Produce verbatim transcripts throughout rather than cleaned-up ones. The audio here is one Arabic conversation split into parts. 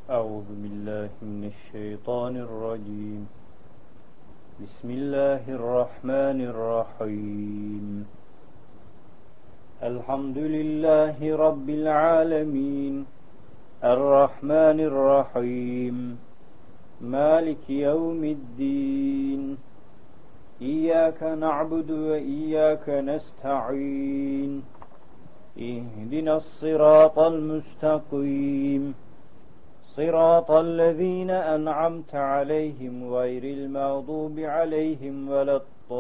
أعوذ بالله من الشيطان الرجيم. بسم الله الرحمن الرحيم. الحمد لله رب العالمين الرحمن الرحيم مالك يوم الدين. إياك نعبد وإياك نستعين. اهدنا الصراط المستقيم صراط الذين أنعمت عليهم غير المغضوب عليهم ولا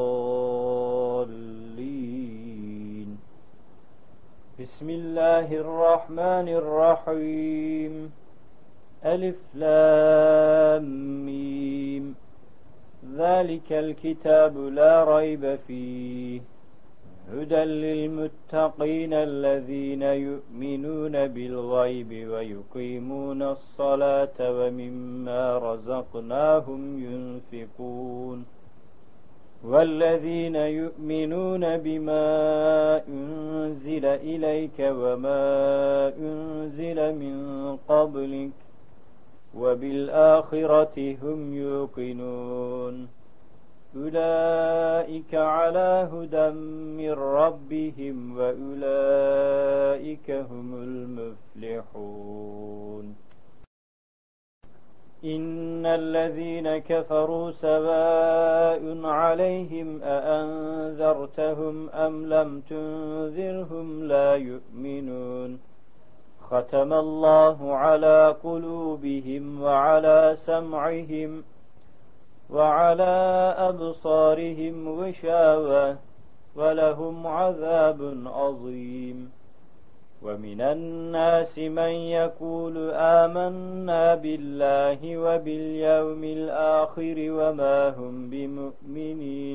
الضالين. بسم الله الرحمن الرحيم. ألف لام ميم. ذلك الكتاب لا ريب فيه هدى للمتقين الذين يؤمنون بالغيب ويقيمون الصلاة ومما رزقناهم ينفقون. والذين يؤمنون بما أنزل إليك وما أنزل من قبلك وبالآخرة هم يوقنون. أولئك على هدى من ربهم وأولئك هم المفلحون. إن الذين كفروا سواء عليهم أأنذرتهم أم لم تنذرهم لا يؤمنون. ختم الله على قلوبهم وعلى سمعهم وعلى أبصارهم غشاوة ولهم عذاب عظيم. ومن الناس من يقول آمنا بالله وباليوم الآخر وما هم بمؤمنين.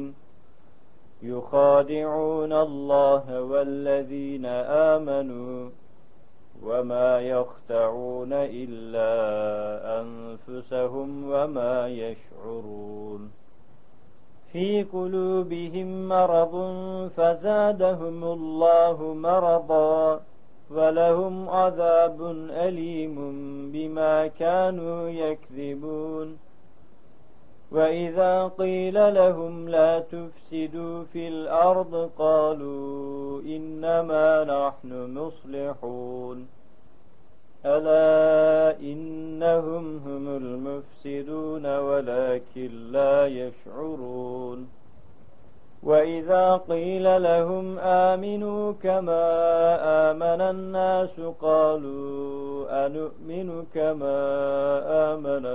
يخادعون الله والذين آمنوا وما يخدعون إلا أنفسهم وما يشعرون. في قلوبهم مرض فزادهم الله مرضا ولهم عذاب أليم بما كانوا يكذبون. وإذا قيل لهم لا تفسدوا في الأرض قالوا إنما نحن مصلحون. ألا إنهم هم المفسدون ولكن لا يشعرون. وإذا قيل لهم آمنوا كما آمن الناس قالوا أنؤمن كما آمن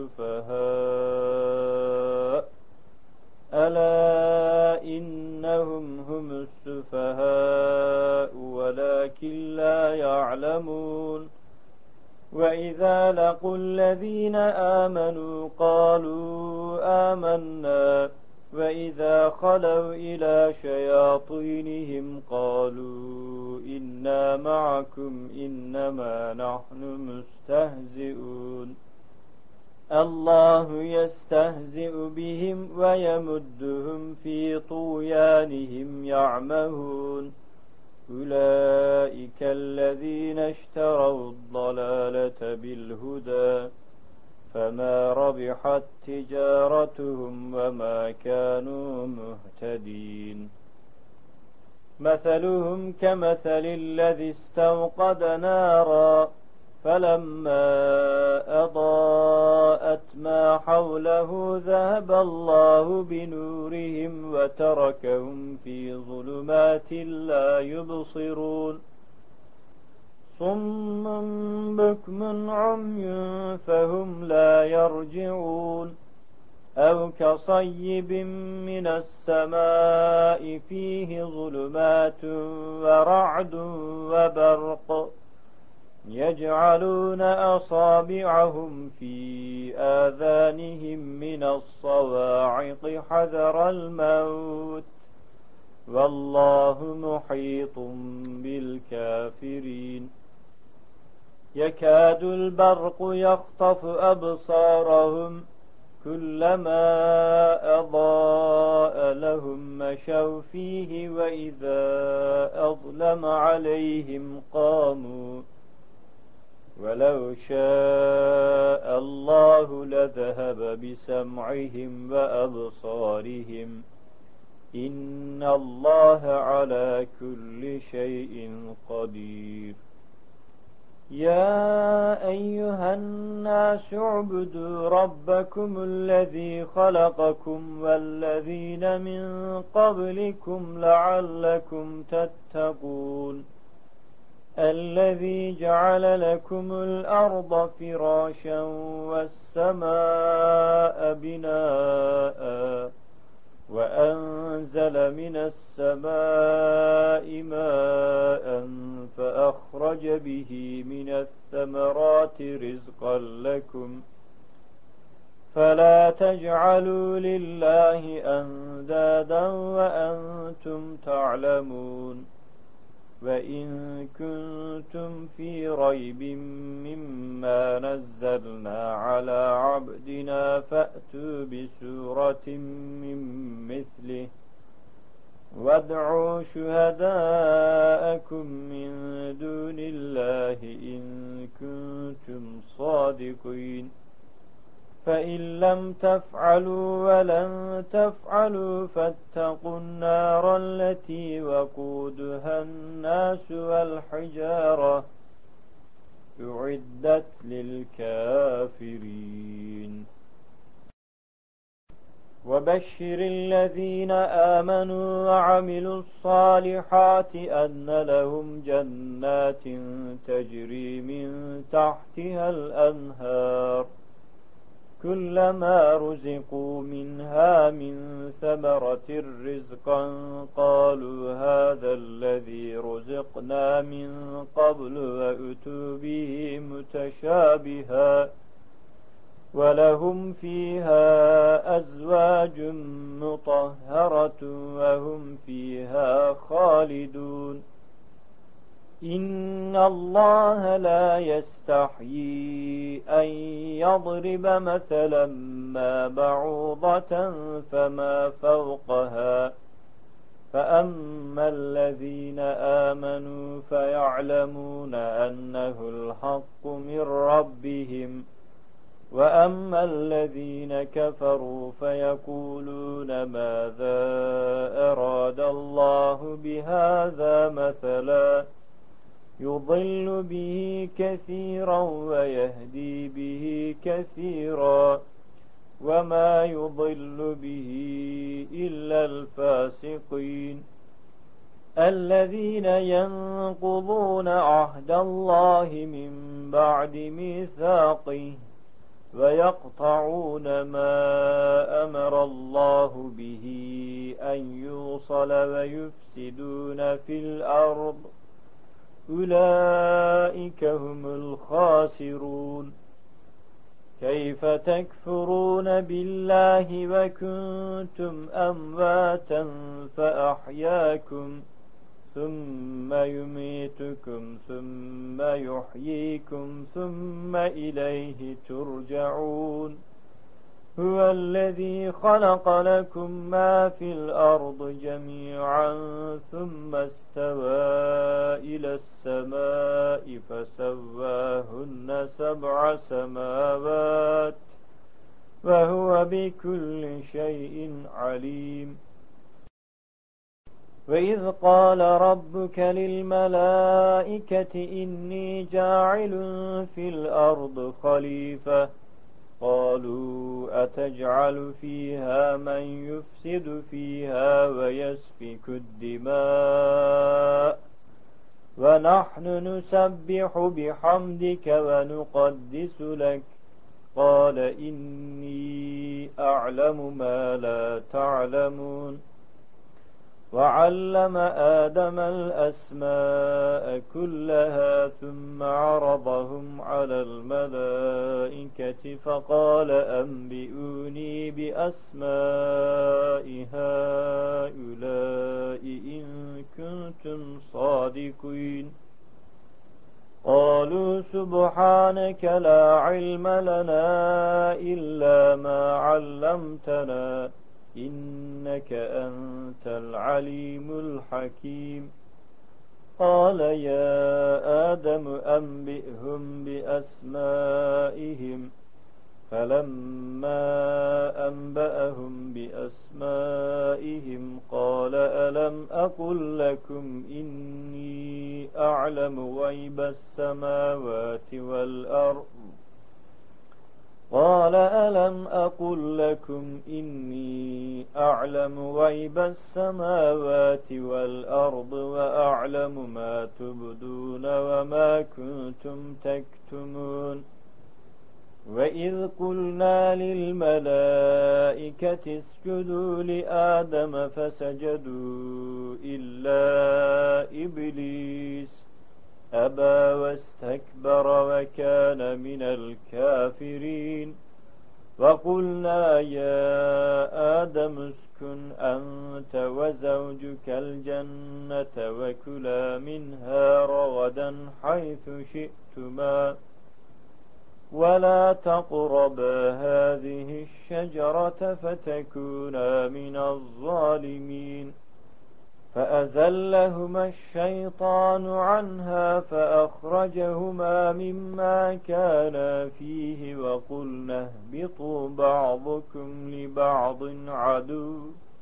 السفهاء. ألا إنهم هم السفهاء ولكن لا يعلمون. وإذا لقوا الذين آمنوا قالوا آمنا وإذا خلوا إلى شياطينهم قالوا إنا معكم إنما نحن مستهزئون. الله يستهزئ بهم ويمدهم في طغيانهم يعمهون. أولئك الذين اشتروا الضلالة بالهدى فما ربحت تجارتهم وما كانوا مهتدين. مثلهم كمثل الذي استوقد نارا فلما أضاءت ما حوله ذهب الله بنورهم وتركهم في ظلمات لا يبصرون. صم بكم عمي فهم لا يرجعون. أو كصيب من السماء فيه ظلمات ورعد وبرق يجعلون أصابعهم في آذانهم من الصواعق حذر الموت والله محيط بالكافرين. يكاد البرق يخطف أبصارهم كلما أضاء لهم مشوا فيه وإذا أظلم عليهم قاموا ولو شاء الله لذهب بسمعهم وأبصارهم إن الله على كل شيء قدير يا أيها الناس اعبدوا ربكم الذي خلقكم والذين من قبلكم لعلكم تتقون الذي جعل لكم الأرض فراشا والسماء بناء وأنزل من السماء ماء فأخرج به من الثمرات رزقا لكم فلا تجعلوا لله أندادا وأنتم تعلمون وإن كنتم في ريب مما نزلنا على عبدنا فأتوا بسورة من مثله وادعوا شهداءكم من دون الله إن كنتم صادقين فإن لم تفعلوا ولن تفعلوا فاتقوا النار التي وقودها الناس والحجارة أعدت للكافرين وبشر الذين آمنوا وعملوا الصالحات أن لهم جنات تجري من تحتها الأنهار كلما رزقوا منها من ثمرة رزقا قالوا هذا الذي رزقنا من قبل وأتوا به متشابها ولهم فيها أزواج مطهرة وهم فيها خالدون إن الله لا يستحيي أن يضرب مثلا ما بعوضة فما فوقها فأما الذين آمنوا فيعلمون أنه الحق من ربهم وأما الذين كفروا فيقولون ماذا أراد الله بهذا مثلا يضل به كثيرا ويهدي به كثيرا وما يضل به إلا الفاسقين الذين ينقضون عهد الله من بعد ميثاقه ويقطعون ما أمر الله به أن يوصل ويفسدون في الأرض أولئك هم الخاسرون كيف تكفرون بالله وكنتم أمواتا فأحياكم ثم يميتكم ثم يحييكم ثم إليه ترجعون هو الذي خلق لكم ما في الأرض جميعا ثم استوى إلى السماء فسواهن سبع سماوات وهو بكل شيء عليم وإذ قال ربك للملائكة إني جاعل في الأرض خليفة قالوا أتجعل فيها من يفسد فيها ويسفك الدماء ونحن نسبح بحمدك ونقدس لك قال إني أعلم ما لا تعلمون وعلم آدم الأسماء كلها ثم عرضهم على الملائكة فقال أنبئوني بأسماء هؤلاء إن كنتم صادقين قالوا سبحانك لا علم لنا إلا ما علمتنا إنك أنت العليم الحكيم قال يا آدم أنبئهم بأسمائهم فلما أنبأهم بأسمائهم قال ألم أقل لكم إني أعلم غيب السماوات والأرض قال ألم أقل لكم إني أعلم غيب السماوات والأرض وأعلم ما تبدون وما كنتم تكتمون وإذ قلنا للملائكة اسجدوا لآدم فسجدوا إلا إبليس أبى واستكبر وكان من الكافرين وقلنا يا آدم اسكن أنت وزوجك الجنة وكلا منها رغدا حيث شئتما ولا تقربا هذه الشجرة فتكونا من الظالمين فأزلهما الشيطان عنها فأخرجهما مما كانا فيه وقلنا اهبطوا بعضكم لبعض عدو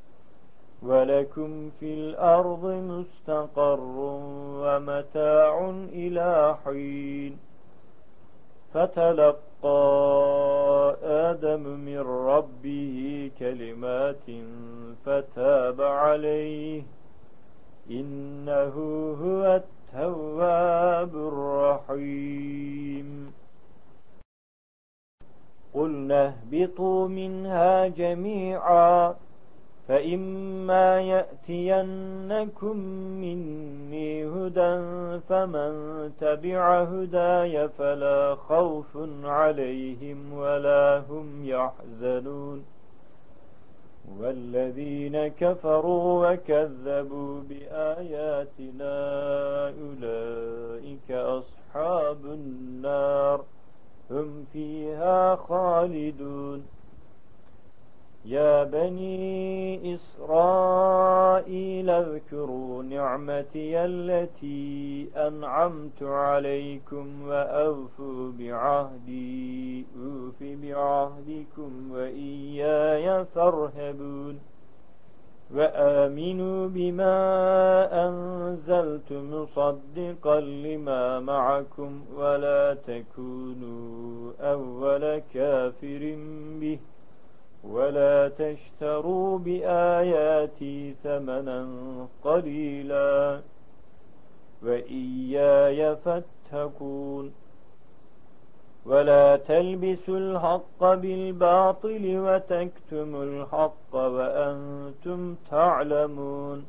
ولكم في الأرض مستقر ومتاع إلى حين فتلقى آدم من ربه كلمات فتاب عليه إنه هو التواب الرحيم قلنا اهبطوا منها جميعا فإما يأتينكم مني هدى فمن تبع هداي فلا خوف عليهم ولا هم يحزنون والذين كفروا وكذبوا بآياتنا أولئك أصحاب النار هم فيها خالدون يا بني إسرائيل اذكروا نعمتي التي أنعمت عليكم وأوفوا بعهدي أوف بعهدكم وإياي فارهبون وآمنوا بما أنزلت مصدقا لما معكم ولا تكونوا أول كافر به ولا تشتروا بآياتي ثمنا قليلا وإياي فاتقون ولا تلبسوا الحق بالباطل وتكتموا الحق وأنتم تعلمون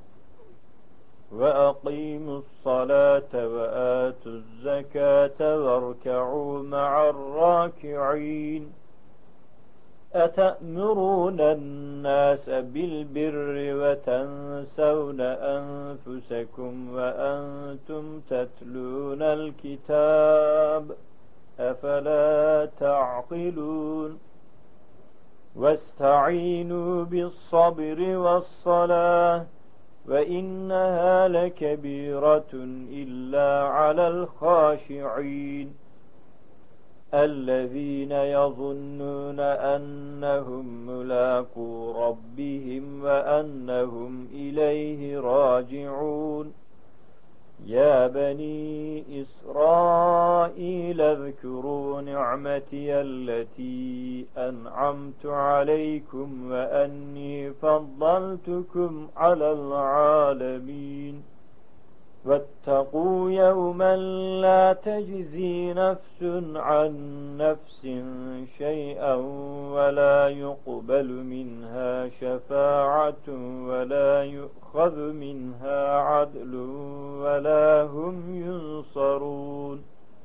وأقيموا الصلاة وآتوا الزكاة واركعوا مع الراكعين أتأمرون الناس بالبر وتنسون أنفسكم وأنتم تتلون الكتاب أفلا تعقلون واستعينوا بالصبر والصلاة وإنها لكبيرة إلا على الخاشعين الذين يظنون أنهم ملاقو ربهم وأنهم إليه راجعون يا بني إسرائيل اذكروا نعمتي التي أنعمت عليكم وأني فضلتكم على العالمين واتقوا يوما لا تجزي نفس عن نفس شيئا ولا يقبل منها شفاعة ولا يؤخذ منها عدل ولا هم ينصرون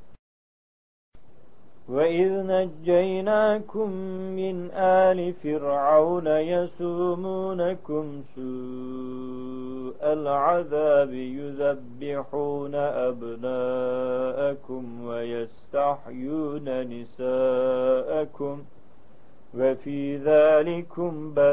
وإذ نجيناكم من آل فرعون يسومونكم سوء العذاب يذبحون أبناءكم ويستحيون نساءكم وفي ذلكم بلاء من ربكم عظيم وإذ نجيناكم من آل فرعون يسومونكم سوء العذاب يذبحون أبناءكم ويستحيون نساءكم وفي ذلكم بلاء من ربكم عظيم. وفي ذلكم بلاء من ربكم عظيم. وفي ذلكم بلاء من ربكم عظيم.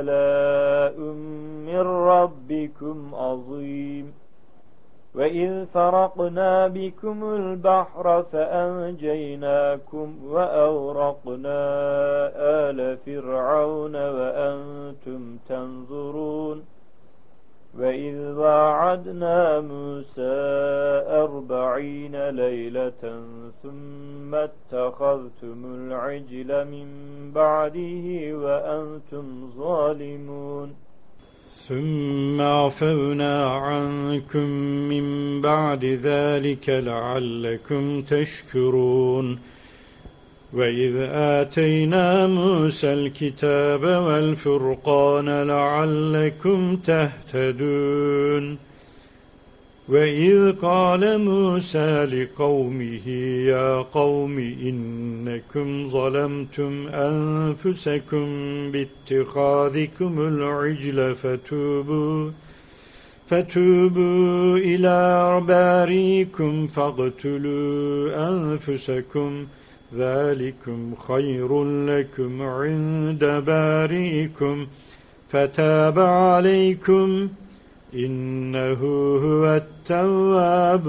وإذ فرقنا بكم البحر فأنجيناكم وأورقنا آل فرعون وأنتم تنظرون وإذ واعدنا موسى أربعين ليلة ثم اتخذتم العجل من بعده وأنتم ظالمون ثم عفونا عنكم من بعد ذلك لعلكم تشكرون وإذ آتينا موسى الكتاب والفرقان لعلكم تهتدون وإذ قال موسى لقومه يا قوم إنكم ظلمتم أنفسكم باتخاذكم العجل فتوبوا فتوبوا إلى باريكم فاقتلوا أنفسكم ذلكم خير لكم عند بارئكم فتاب عليكم إنه هو التواب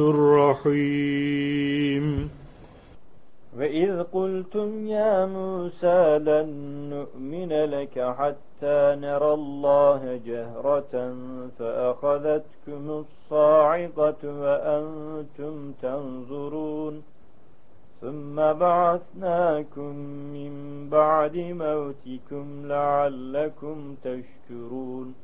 الرحيم وإذ قلتم يا موسى لن نؤمن لك حتى نرى الله جهرة فأخذتكم الصاعقة وأنتم تنظرون ثم بعثناكم من بعد موتكم لعلكم تشكرون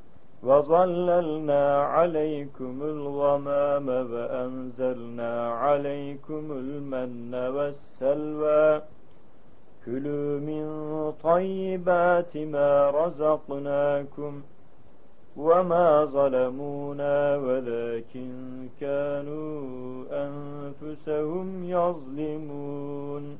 وظللنا عليكم الغمام وأنزلنا عليكم المن والسلوى كلوا من طيبات ما رزقناكم وما ظلمونا ولكن كانوا أنفسهم يظلمون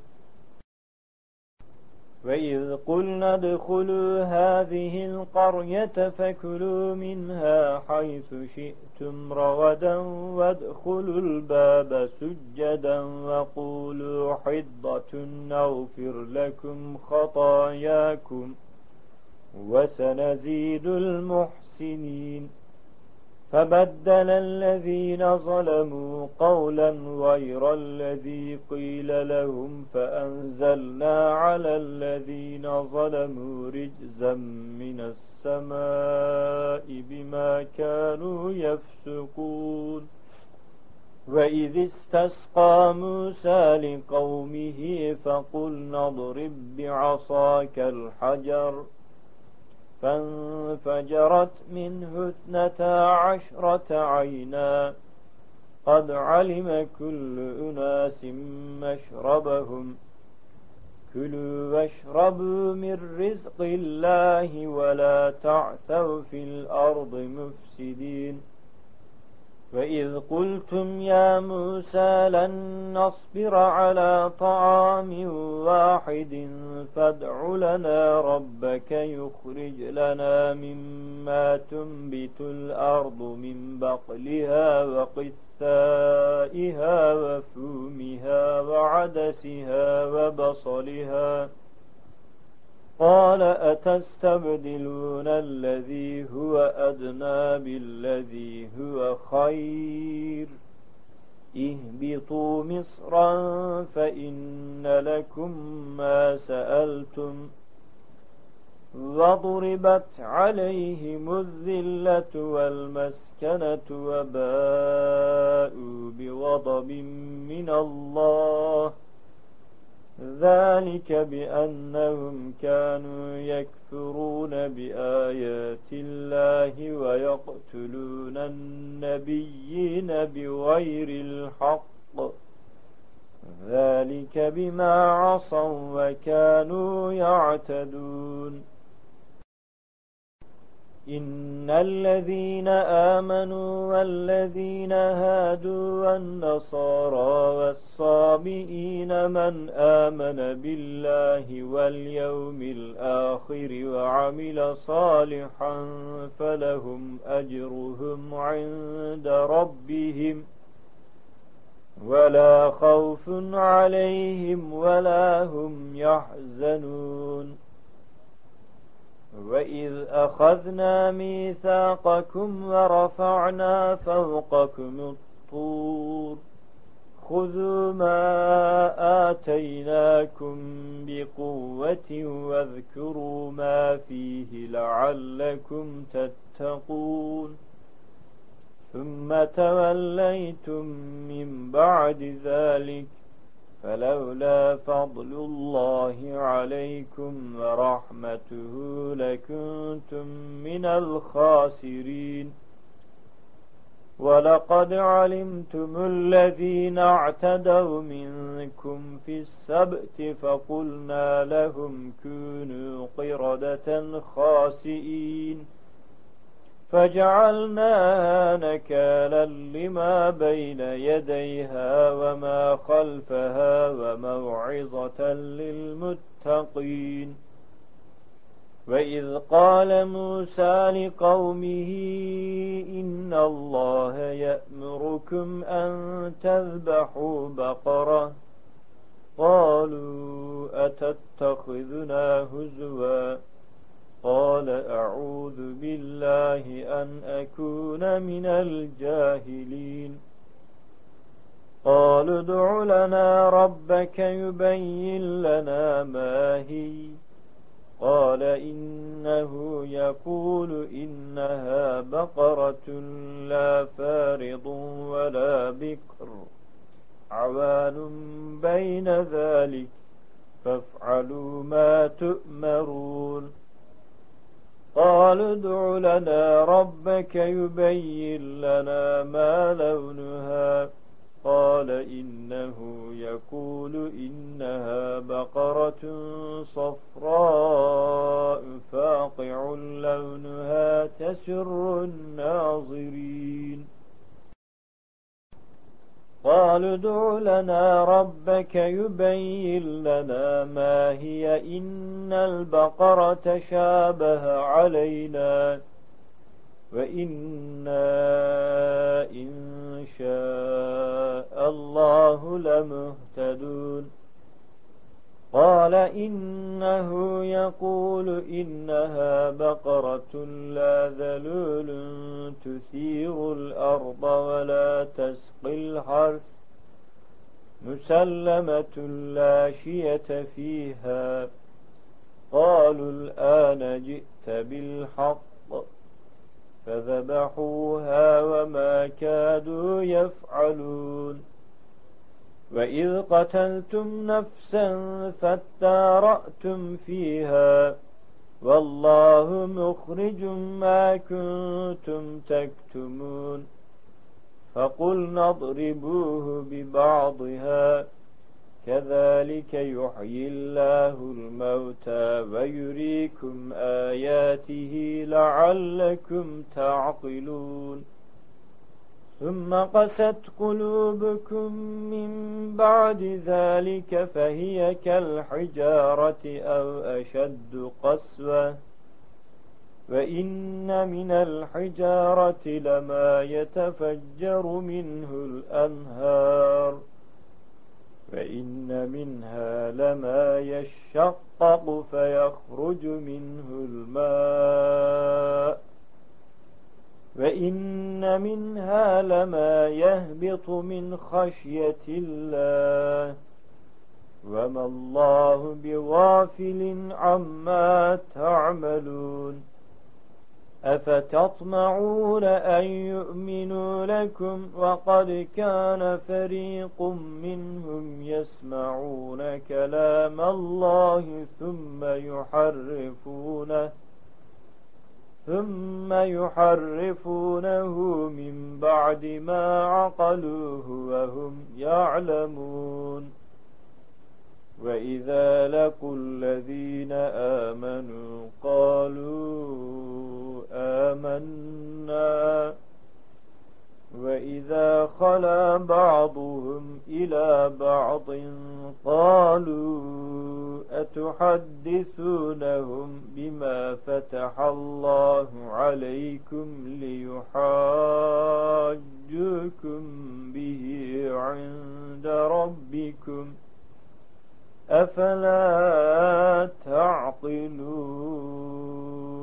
وإذ قلنا ادخلوا هذه القرية فكلوا منها حيث شئتم رغدا وادخلوا الباب سجدا وقولوا حطة نغفر لكم خطاياكم وسنزيد المحسنين فبدل الذين ظلموا قولا غير الذي قيل لهم فأنزلنا على الذين ظلموا رجزا من السماء بما كانوا يفسقون وإذ استسقى موسى لقومه فقلنا اضرب بعصاك الحجر فانفجرت منه اثنتا عشرة عينا قد علم كل أناس مشربهم كلوا واشربوا من رزق الله ولا تعثوا في الأرض مفسدين وإذ قلتم يا موسى لن نصبر على طعام واحد فادع لنا ربك يخرج لنا مما تنبت الأرض من بقلها وقثائها وفومها وعدسها وبصلها قال أتستبدلون الذي هو أدنى بالذي هو خير اهبطوا مصرا فإن لكم ما سألتم وضربت عليهم الذلة والمسكنة وباءوا بغضب من الله ذلك بأنهم كانوا يكفرون بآيات الله ويقتلون النبيين بغير الحق ذلك بما عصوا وكانوا يعتدون إن الذين آمنوا والذين هادوا والنصارى والصابئين من آمن بالله واليوم الآخر وعمل صالحا فلهم أجرهم عند ربهم ولا خوف عليهم ولا هم يحزنون وإذ أخذنا ميثاقكم ورفعنا فوقكم الطور خذوا ما آتيناكم بقوة واذكروا ما فيه لعلكم تتقون ثم توليتم من بعد ذلك فلولا فضل الله عليكم ورحمته لكنتم من الخاسرين ولقد علمتم الذين اعتدوا منكم في السبت فقلنا لهم كونوا قردة خاسئين فجعلناها نكالا لما بين يديها وما خلفها وموعظة للمتقين وإذ قال موسى لقومه إن الله يأمركم أن تذبحوا بقرة قالوا أتتخذنا هزوا قال أعوذ بالله أن أكون من الجاهلين قالوا ادع لنا ربك يبين لنا ما هي قال إنه يقول إنها بقرة لا فارض ولا بكر عوان بين ذلك فافعلوا ما تؤمرون قالوا ادع لنا ربك يبين لنا ما لونها قال إنه يقول إنها بقرة صفراء فاقع لونها تسر الناظرين قالوا ادع لنا ربك يبين لنا ما هي إن البقرة شابه علينا وإنا إن شاء الله لمهتدون قال إنه يقول إنها بقرة لا ذلول تثير الأرض ولا تسقي الحرث مسلمة لا شية فيها قالوا الآن جئت بالحق فذبحوها وما كادوا يفعلون وإذ قتلتم نفسا فادارأتم فيها والله مخرج ما كنتم تكتمون فقلنا اضربوه ببعضها كذلك يحيي الله الموتى ويريكم آياته لعلكم تعقلون ثم قست قلوبكم من بعد ذلك فهي كالحجارة أو أشد قسوة وإن من الحجارة لما يتفجر منه الأنهار وإن منها لما يشقق فيخرج منه الماء وإن منها لما يهبط من خشية الله وما الله بغافل عما تعملون أفتطمعون أن يؤمنوا لكم وقد كان فريق منهم يسمعون كلام الله ثم يحرفونه ثم يحرفونه من بعد ما عقلوه وهم يعلمون وإذا لقوا الذين آمنوا قالوا آمنا وإذا خلا بعضهم إلى بعض قالوا أتحدثونهم بما فتح الله عليكم ليحاجوكم به عند ربكم أفلا تعقلون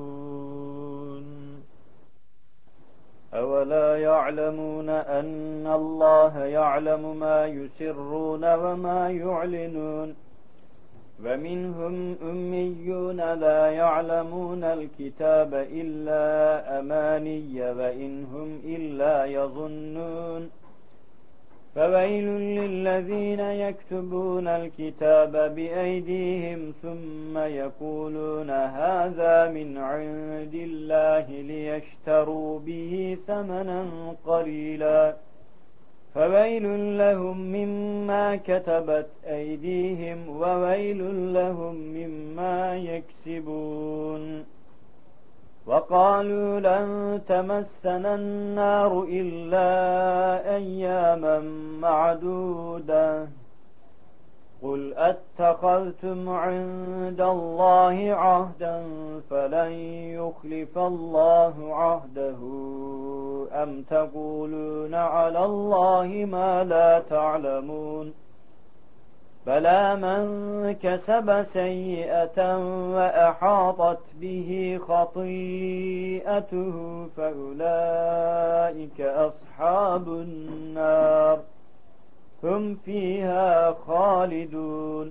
أفلا يعلمون أن الله يعلم ما يسرون وما يعلنون ومنهم أميون لا يعلمون الكتاب إلا أماني وإن هم إلا يظنون فويل للذين يكتبون الكتاب بأيديهم ثم يقولون هذا من عند الله ليشتروا به ثمنا قليلا فويل لهم مما كتبت أيديهم وويل لهم مما يكسبون وقالوا لن تمسنا النار إلا أياما معدودة قل أتخذتم عند الله عهدا فلن يخلف الله عهده أم تقولون على الله ما لا تعلمون بلى من كسب سيئة وأحاطت به خطيئته فأولئك أصحاب النار هم فيها خالدون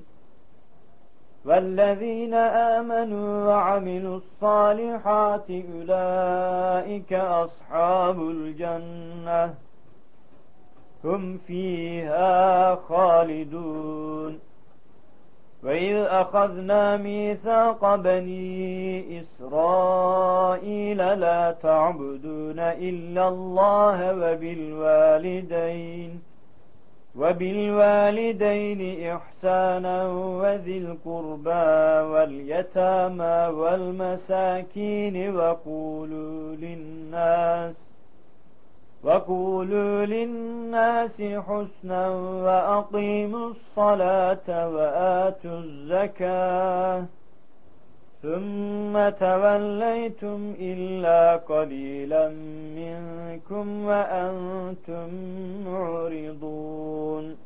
والذين آمنوا وعملوا الصالحات أولئك أصحاب الجنة هم فيها خالدون وإذ أخذنا ميثاق بني إسرائيل لا تعبدون إلا الله وبالوالدين وبالوالدين إحسانا وذي القربى واليتامى والمساكين وقولوا للناس وقولوا للناس حسنا وأقيموا الصلاة وآتوا الزكاة ثم توليتم إلا قليلا منكم وأنتم معرضون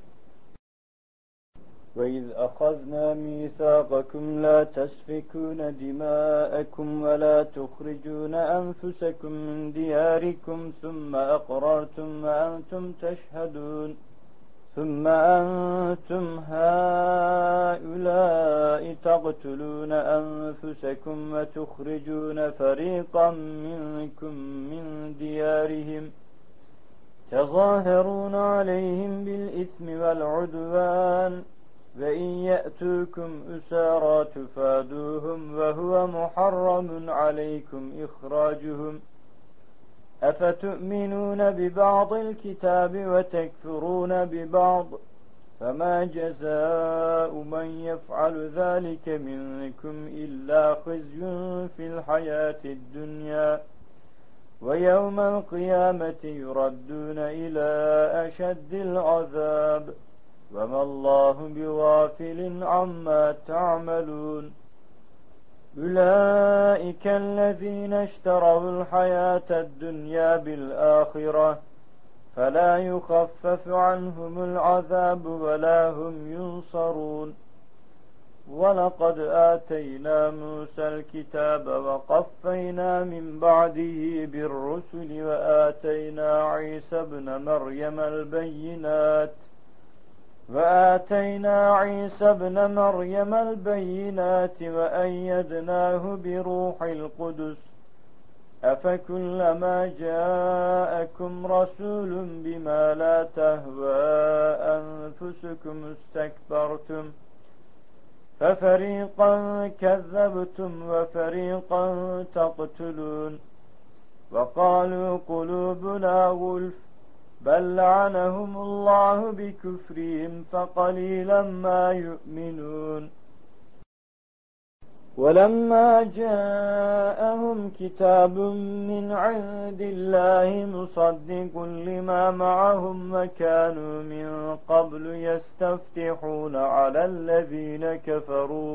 وإذ أخذنا ميثاقكم لا تسفكون دماءكم ولا تخرجون أنفسكم من دياركم ثم أقررتم وأنتم تشهدون ثم أنتم هؤلاء تقتلون أنفسكم وتخرجون فريقا منكم من ديارهم تظاهرون عليهم بالإثم والعدوان وإن يأتوكم أسارى تفادوهم وهو محرم عليكم إخراجهم أفتؤمنون ببعض الكتاب وتكفرون ببعض فما جزاء من يفعل ذلك منكم إلا خزي في الحياة الدنيا ويوم القيامة يردون إلى أشد العذاب وما الله بغافل عما تعملون أولئك الذين اشتروا الحياة الدنيا بالآخرة فلا يخفف عنهم العذاب ولا هم ينصرون ولقد آتينا موسى الكتاب وقفينا من بعده بالرسل وآتينا عيسى ابن مريم البينات وآتينا عيسى ابن مريم البينات وأيدناه بروح القدس أفكلما جاءكم رسول بما لا تهوى أنفسكم استكبرتم ففريقا كذبتم وفريقا تقتلون وقالوا قلوبنا غلف بل لعنهم الله بكفرهم فقليلا ما يؤمنون ولما جاءهم كتاب من عند الله مصدق لما معهم وكانوا من قبل يستفتحون على الذين كفروا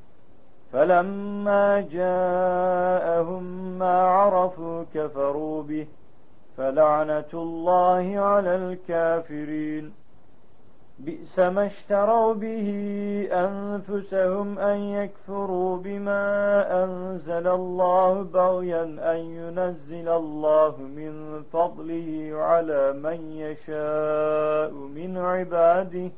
فلما جاءهم ما عرفوا كفروا به فلعنة الله على الكافرين بئس ما اشتروا به أنفسهم أن يكفروا بما أنزل الله بغيا أن ينزل الله من فضله على من يشاء من عباده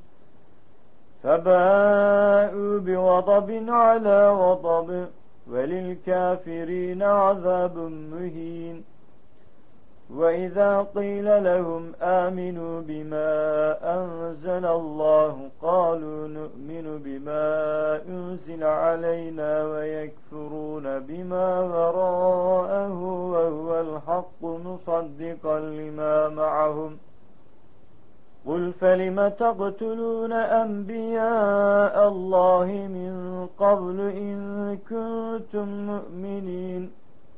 فباءوا بغضب على غضب وللكافرين عذاب مهين. وإذا قيل لهم آمنوا بما أنزل الله قالوا نؤمن بما أنزل علينا ويكفرون بما وراءه وهو الحق مصدقا لما معهم قل فلم تقتلون أنبياء الله من قبل إن كنتم مؤمنين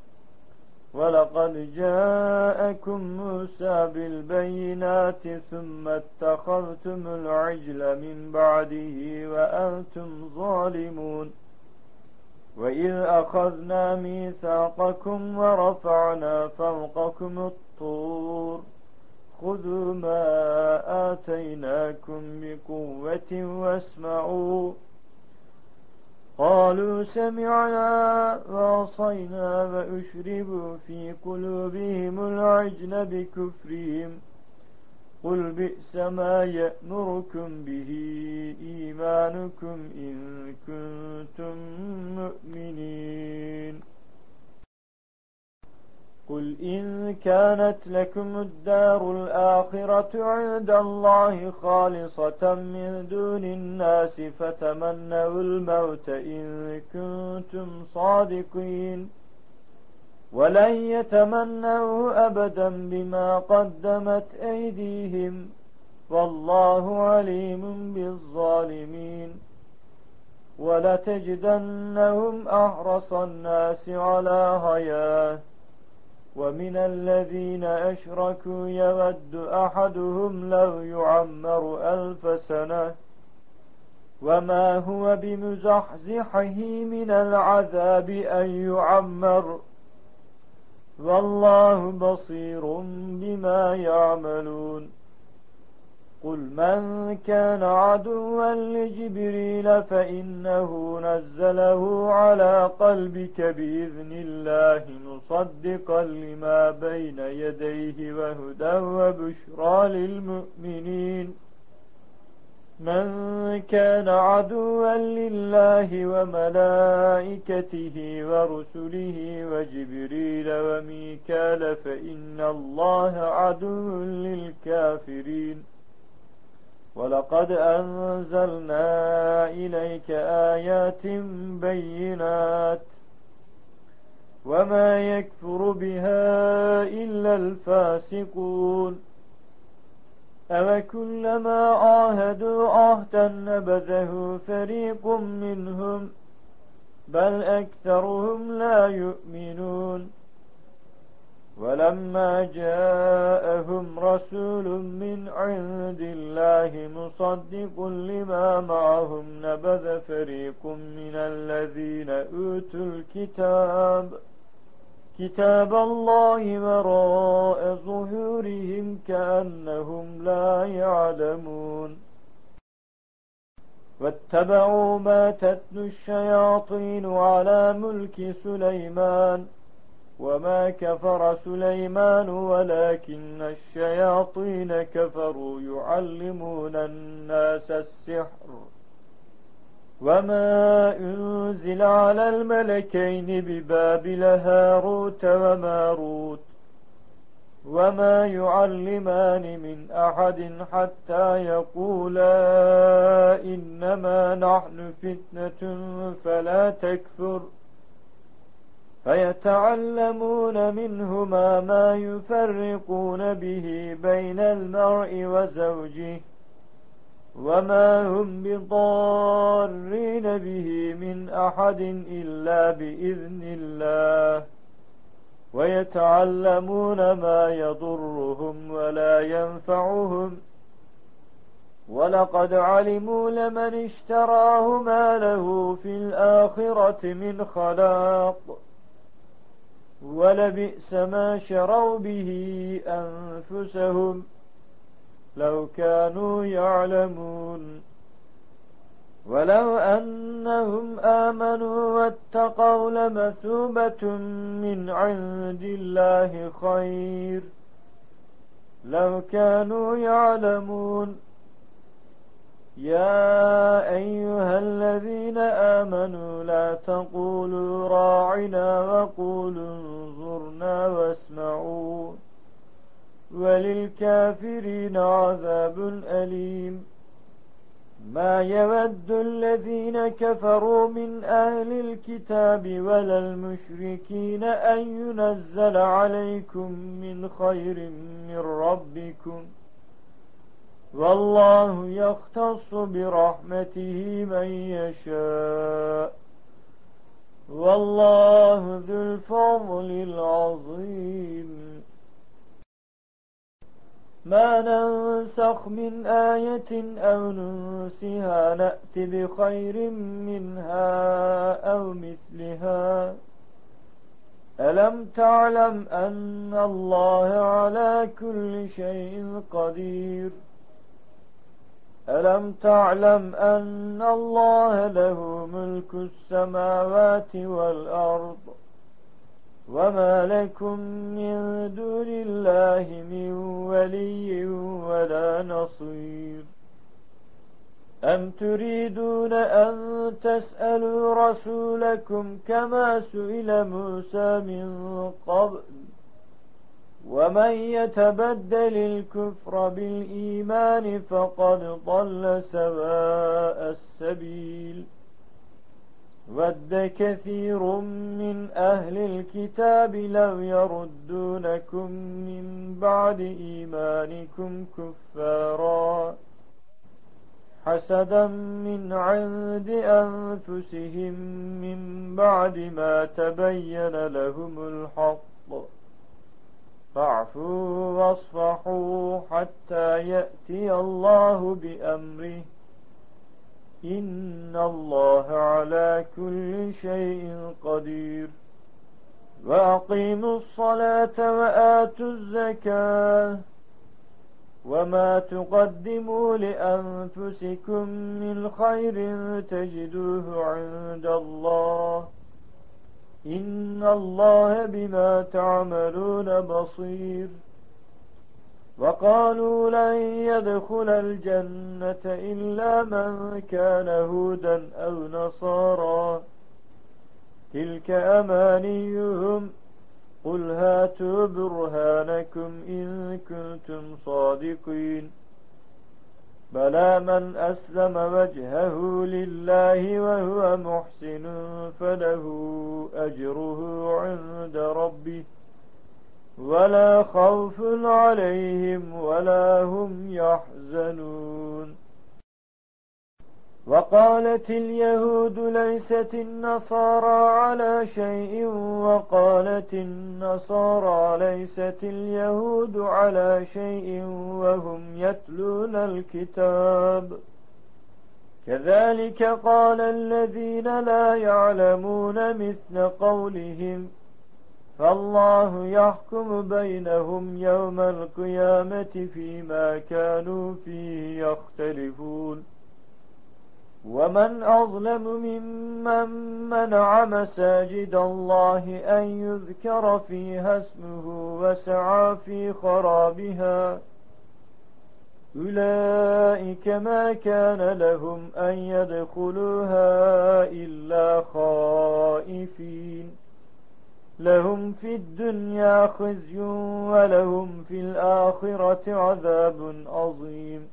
ولقد جاءكم موسى بالبينات ثم اتخذتم العجل من بعده وأنتم ظالمون. وإذ أخذنا ميثاقكم ورفعنا فوقكم الطور خذوا ما آتيناكم بقوة واسمعوا قالوا سمعنا وعصينا وأشربوا في قلوبهم العجل بكفرهم قل بئس ما يأمركم به إيمانكم إن كنتم مؤمنين. قل إن كانت لكم الدار الآخرة عند الله خالصة من دون الناس فتمنوا الموت إن كنتم صادقين ولن يتمنوا أبدا بما قدمت أيديهم والله عليم بالظالمين. ولتجدنهم أحرص الناس على حياة ومن الذين أشركوا يود أحدهم لو يعمر ألف سنة وما هو بمزحزحه من العذاب أن يعمر والله بصير بما يعملون. قل من كان عدوا لجبريل فإنه نزله على قلبك بإذن الله مصدقا لما بين يديه وهدى وبشرى للمؤمنين. من كان عدوا لله وملائكته ورسله وجبريل وميكال فإن الله عدو للكافرين. ولقد أنزلنا إليك آيات بينات وما يكفر بها إلا الفاسقون. أَوَكُلَّمَا عَاهَدُوا عَهْدًا نَبَذَهُ فريق منهم بل أكثرهم لا يؤمنون. ولما جاءهم رسول من عند الله مصدق لما معهم نبذ فريق من الذين أوتوا الكتاب كتاب الله وراء ظهورهم كأنهم لا يعلمون. واتبعوا ما تتلو الشياطين على ملك سليمان وما كفر سليمان ولكن الشياطين كفروا يعلمون الناس السحر وما أنزل على الملكين ببابل هاروت وماروت وما يعلمان من أحد حتى يقولا إنما نحن فتنة فلا تكفر فيتعلمون منهما ما يفرقون به بين المرء وزوجه وما هم بضارين به من أحد إلا بإذن الله ويتعلمون ما يضرهم ولا ينفعهم ولقد علموا لمن اشتراه ما له في الآخرة من خلاق ولبئس ما شروا به أنفسهم لو كانوا يعلمون ولو أنهم آمنوا واتقوا لمثوبة من عند الله خير لو كانوا يعلمون يا أيها الذين آمنوا لا تقولوا راعنا وقولوا انظرنا واسمعوا وللكافرين عذاب أليم ما يود الذين كفروا من أهل الكتاب ولا المشركين أن ينزل عليكم من خير من ربكم والله يختص برحمته من يشاء والله ذو الفضل العظيم ما ننسخ من آية أو ننسها نأت بخير منها أو مثلها ألم تعلم أن الله على كل شيء قدير ألم تعلم أن الله له ملك السماوات والأرض وما لكم من دون الله من ولي ولا نصير أم تريدون أن تسألوا رسولكم كما سئل موسى من قبل ومن يتبدل الكفر بالإيمان فقد ضل سواء السبيل ود كثير من أهل الكتاب لو يردونكم من بعد إيمانكم كفارا حسدا من عند أنفسهم من بعد ما تبين لهم الحق فاعفوا واصفحوا حتى يأتي الله بأمره إن الله على كل شيء قدير وأقيموا الصلاة وآتوا الزكاة وما تقدموا لأنفسكم من خير تجدوه عند الله إن الله بما تعملون بصير وقالوا لن يدخل الجنة إلا من كان هودا أو نصارى تلك أمانيهم قل هاتوا برهانكم إن كنتم صادقين بلى من أسلم وجهه لله وهو محسن فله أجره عند ربه ولا خوف عليهم ولا هم يحزنون وقالت اليهود ليست النصارى على شيء وقالت النصارى ليست اليهود على شيء وهم يتلون الكتاب كذلك قال الذين لا يعلمون مثل قولهم فالله يحكم بينهم يوم القيامة فيما كانوا فيه يختلفون ومن أظلم ممن منع مساجد الله أن يذكر فيها اسمه وسعى في خرابها أولئك ما كان لهم أن يدخلوها إلا خائفين لهم في الدنيا خزي ولهم في الآخرة عذاب عظيم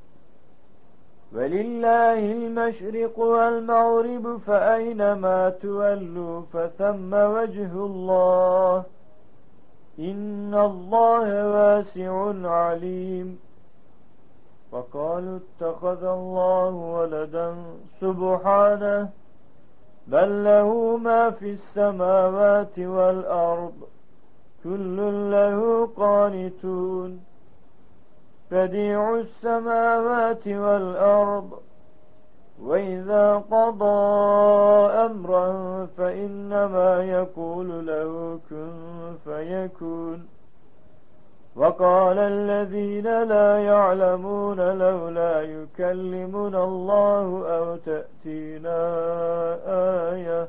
ولله المشرق والمغرب فأينما تولوا فثم وجه الله إن الله واسع عليم وقالوا اتخذ الله ولدا سبحانه بل له ما في السماوات والأرض كل له قانتون بديع السماوات والأرض وإذا قضى أمرا فإنما يقول له كن فيكون وقال الذين لا يعلمون لولا يكلمنا الله أو تأتينا آية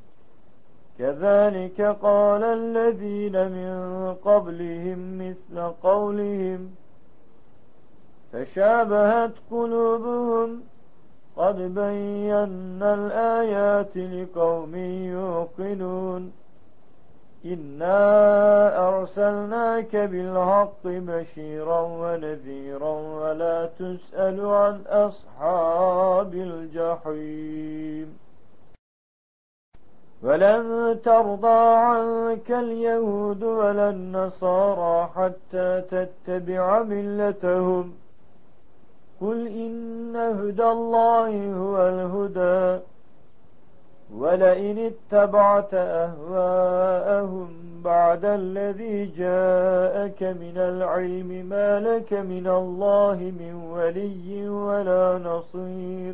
كذلك قال الذين من قبلهم مثل قولهم تشابهت قلوبهم قد بينا الآيات لقوم يوقنون إنا أرسلناك بالحق بشيرا ونذيرا ولا تسأل عن أصحاب الجحيم ولن ترضى عنك اليهود ولا النصارى حتى تتبع ملتهم قل إن هدى الله هو الهدى ولئن اتبعت أهواءهم بعد الذي جاءك من العلم ما لك من الله من ولي ولا نصير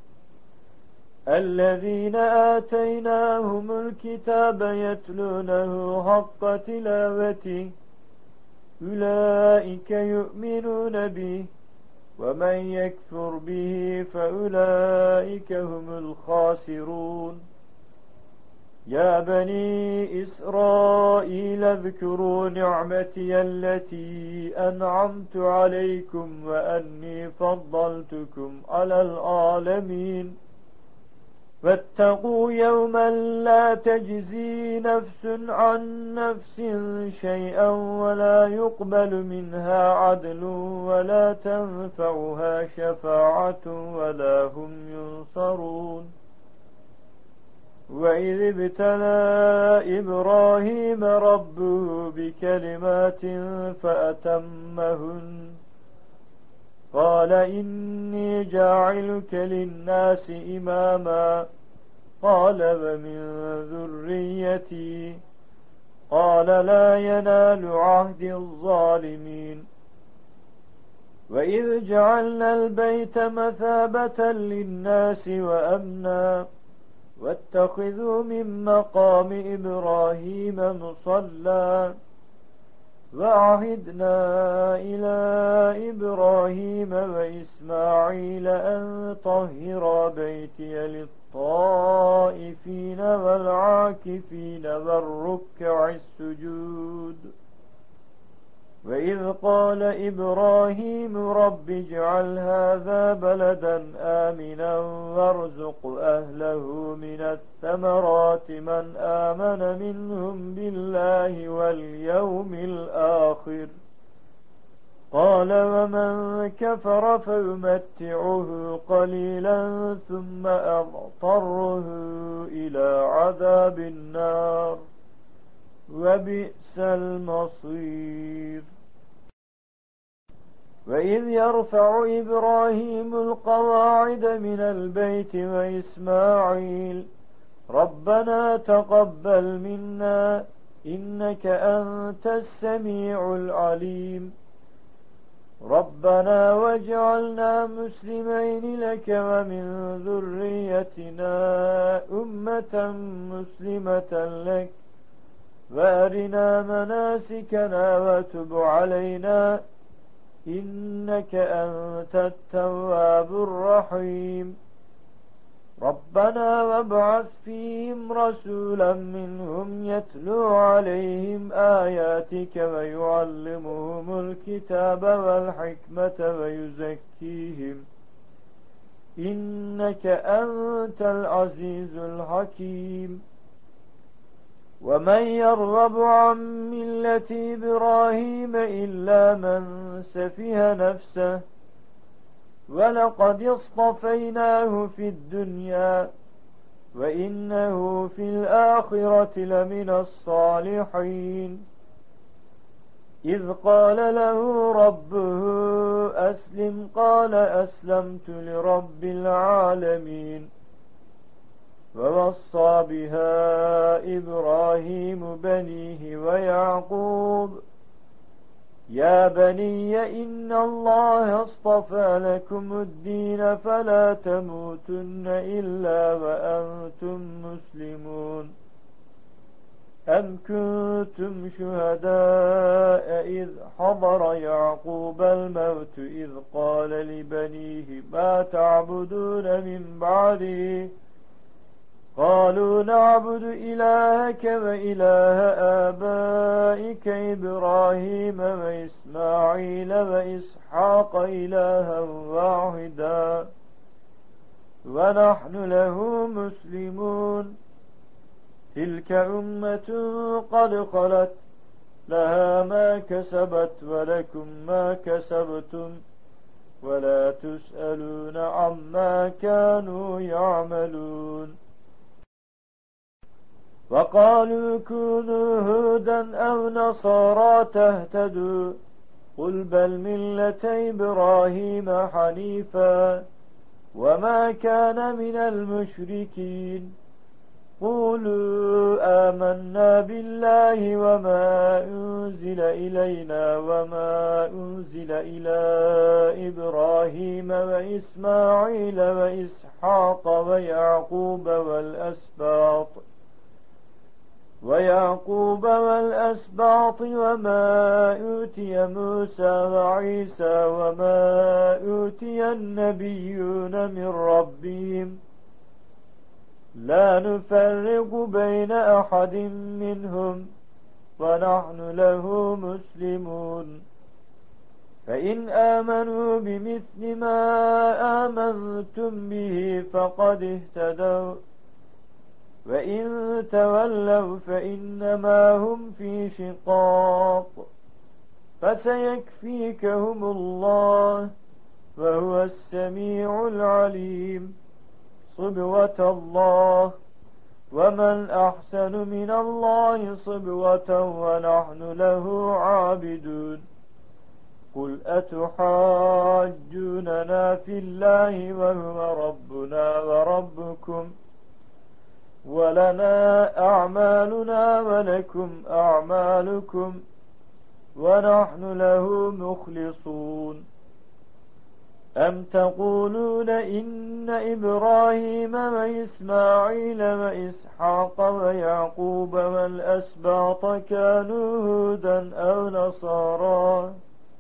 الذين آتيناهم الكتاب يتلونه حق تلاوته أولئك يؤمنون به ومن يكفر به فأولئك هم الخاسرون يا بني إسرائيل اذكروا نعمتي التي أنعمت عليكم وأني فضلتكم على العالمين واتقوا يوما لا تجزي نفس عن نفس شيئا ولا يقبل منها عدل ولا تنفعها شفاعة ولا هم ينصرون وإذ ابتلى إبراهيم ربه بكلمات فأتمهن قال إني جاعلك للناس إماما قال ومن ذريتي قال لا ينال عهد الظالمين وإذ جعلنا البيت مثابة للناس وأمنا واتخذوا من مقام إبراهيم مصلى وعهدنا إلى إبراهيم وإسماعيل أن طهرا بيتي للطائفين والعاكفين والركع السجود وإذ قال إبراهيم رب اجعل هذا بلدا آمنا وارزق أهله من الثمرات من آمن منهم بالله واليوم الآخر قال ومن كفر فيمتعه قليلا ثم أضطره إلى عذاب النار وبئس المصير وإذ يرفع إبراهيم القواعد من البيت وإسماعيل ربنا تقبل منا إنك أنت السميع العليم ربنا واجعلنا مسلمين لك ومن ذريتنا أمة مسلمة لك وأرنا مناسكنا وتب علينا إنك أنت التواب الرحيم ربنا وابعث فيهم رسولا منهم يتلو عليهم آياتك ويعلمهم الكتاب والحكمة ويزكيهم إنك أنت العزيز الحكيم ومن يرغب عن ملة إبراهيم إلا من سفه نفسه ولقد اصطفيناه في الدنيا وإنه في الآخرة لمن الصالحين إذ قال له ربه أسلم قال أسلمت لرب العالمين ووصى بها إبراهيم بنيه ويعقوب يا بني إن الله اصطفى لكم الدين فلا تموتن إلا وأنتم مسلمون أم كنتم شهداء إذ حضر يعقوب الموت إذ قال لبنيه ما تعبدون من بعده قالوا نعبد إلهك وإله آبائك إبراهيم وإسماعيل وإسحاق إلها واحدا ونحن له مسلمون تلك أمة قد خلت لها ما كسبت ولكم ما كسبتم ولا تسألون عما كانوا يعملون وقالوا كونوا هودا أو نصارى تهتدوا قل بل ملة إبراهيم حنيفا وما كان من المشركين قولوا آمنا بالله وما أنزل إلينا وما أنزل إلى إبراهيم وإسماعيل وإسحاق ويعقوب والأسباط ويعقوب والأسباط وما أوتي موسى وعيسى وما أوتي النبيون من ربهم لا نفرق بين أحد منهم ونحن له مسلمون فإن آمنوا بمثل ما آمنتم به فقد اهتدوا وإن تولوا فإنما هم في شقاق فسيكفيكهم الله وهو السميع العليم صبوة الله ومن أحسن من الله صبوة ونحن له عابدون قل أتحاجوننا في الله وهو ربنا وربكم ولنا أعمالنا ولكم أعمالكم ونحن له مخلصون أم تقولون إن إبراهيم وإسماعيل وإسحاق ويعقوب والأسباط كانوا هودا أو نصارى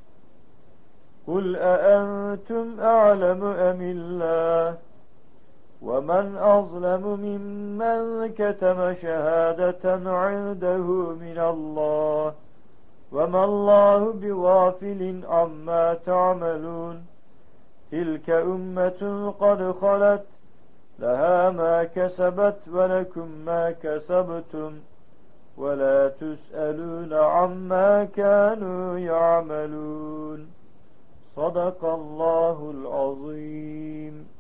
قل أأنتم أعلم أم الله ومن أظلم ممن كتم شهادة عنده من الله وما الله بغافل عما تعملون تلك أمة قد خلت لها ما كسبت ولكم ما كسبتم ولا تسألون عما كانوا يعملون صدق الله العظيم.